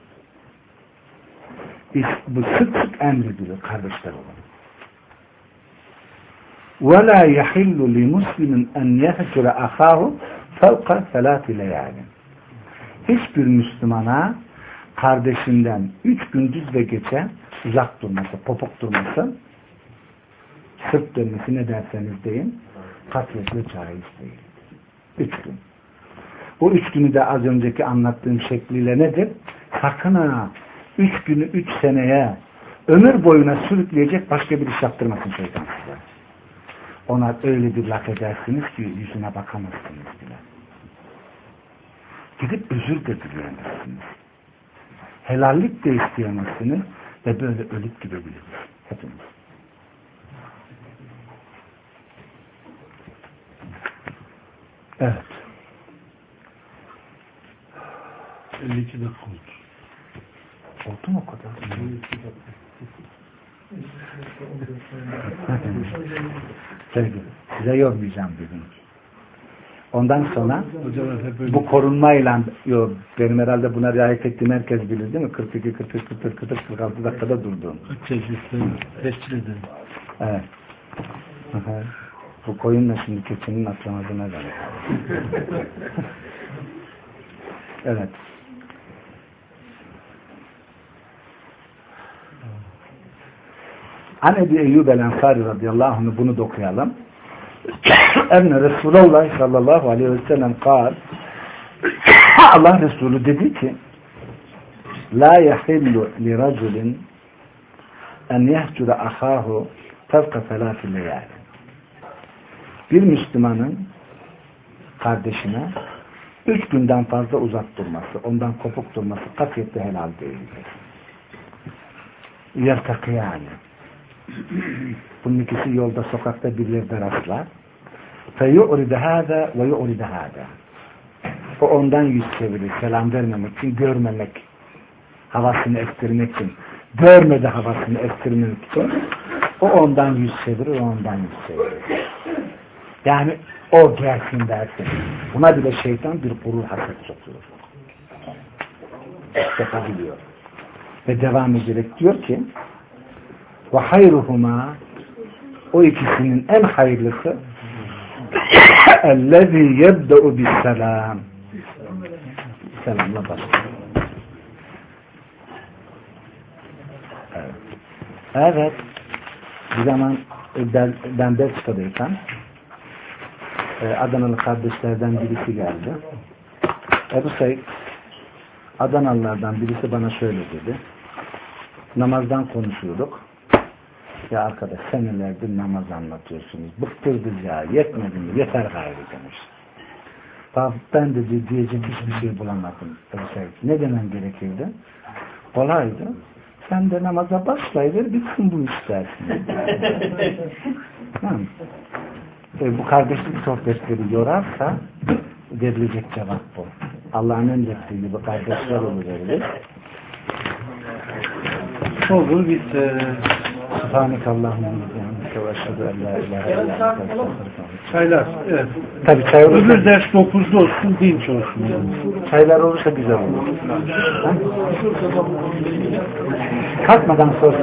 A: Bu sık sık emredilir, kardeşler olun. وَلَا يَحِلُّ لِمُسْلِمٍ اَنْ يَهْجُرَ أَخَاهُ فَوْقَ ثَلَاثِ لَيَالٍ. Hiçbir Müslümana kardeşinden 3 gündüz ve gece uzak durması, popok durması, sırt dönmesi, ne derseniz deyin, katiyetle caiz değil. 3 gün. O 3 günü de az önceki anlattığım şekliyle nedir? Sakın ha 3 günü 3 seneye ömür boyuna sürükleyecek başka bir iş yaptırmasın şeytan size. Ona öyle bir laf edersiniz ki yüzüne bakamazsınız bile. Gidip özür de dileyemezsiniz. Helallik de isteyemezsiniz ve böyle ölüp gidebiliriz. Hepimiz. Evet.
B: 52 dakika oldu.
A: Oldu mu o kadar?
B: 52 dakika.
A: Sevgili, size yormayacağım dedim. Ondan sonra bu korunmayla, benim herhalde buna riayet ettiğim herkes bilir değil mi? 42, 43, 44, 44, 46 dakikada durdum.
B: Teşkil ederim.
A: Evet. Bu koyunla şimdi keçinin atlamadığına göre. Evet. An Ebi Eyyub el-Ensari radıyallahu anh, bunu da okuyalım. Enne Resulullah sallallahu aleyhi ve sellem kal, Allah Resulü dedi ki, la yahillu li raculin en yehcura ahahu fevka felâfi leyâli. Bir Müslümanın kardeşine 3 günden fazla uzak durması, ondan kopuk durması katiyetle helal değildir. Yertakiyâni. Bunun ikisi yolda, sokakta birilerine rastlar. فَيُعْرِدَ هَذَا وَيُعْرِدَ هَذَا. O ondan yüz çevirir, selam vermemek için, görmemek, havasını estirmek için, görmedi havasını estirmek için, o ondan yüz çevirir, o ondan yüz çevirir. Yani o gelsin dersin. Buna bile şeytan bir gurur, haset sokuyor. Yapabiliyor. Ve devam ederek diyor ki, ve hayruhuma, o ikisinin en hayırlısı ellezî yebde'u bisselam. Selamla başlıyor. Evet. Bir zaman ben Belçika'dayken Adanalı kardeşlerden birisi geldi. Ebu Said, Adanalılardan birisi bana şöyle dedi. Namazdan konuşuyorduk. Ya arkadaş, senelerdir namaz anlatıyorsunuz. Bıktırdık ya, yetmedi mi? Yeter gayrı demiş. Ben de diyecek hiçbir şey bulamadım. Ne demem gerekirdi? Kolaydı. Sen de namaza başlayıver, bitsin bu iş dersin. Bu kardeşlik sohbetleri yorarsa verilecek cevap bu. Allah'ın emrettiği gibi kardeşler olur verilir. Olur bitti. Subhanekallahumma ve eşhedü en la ilahe illallah.
B: Çaylar. Evet.
A: Tabii çay olursa,
B: Öbür ders 9'da olsun, dinç olsun.
A: çaylar olursa güzel olur. Ha? Kalkmadan sonra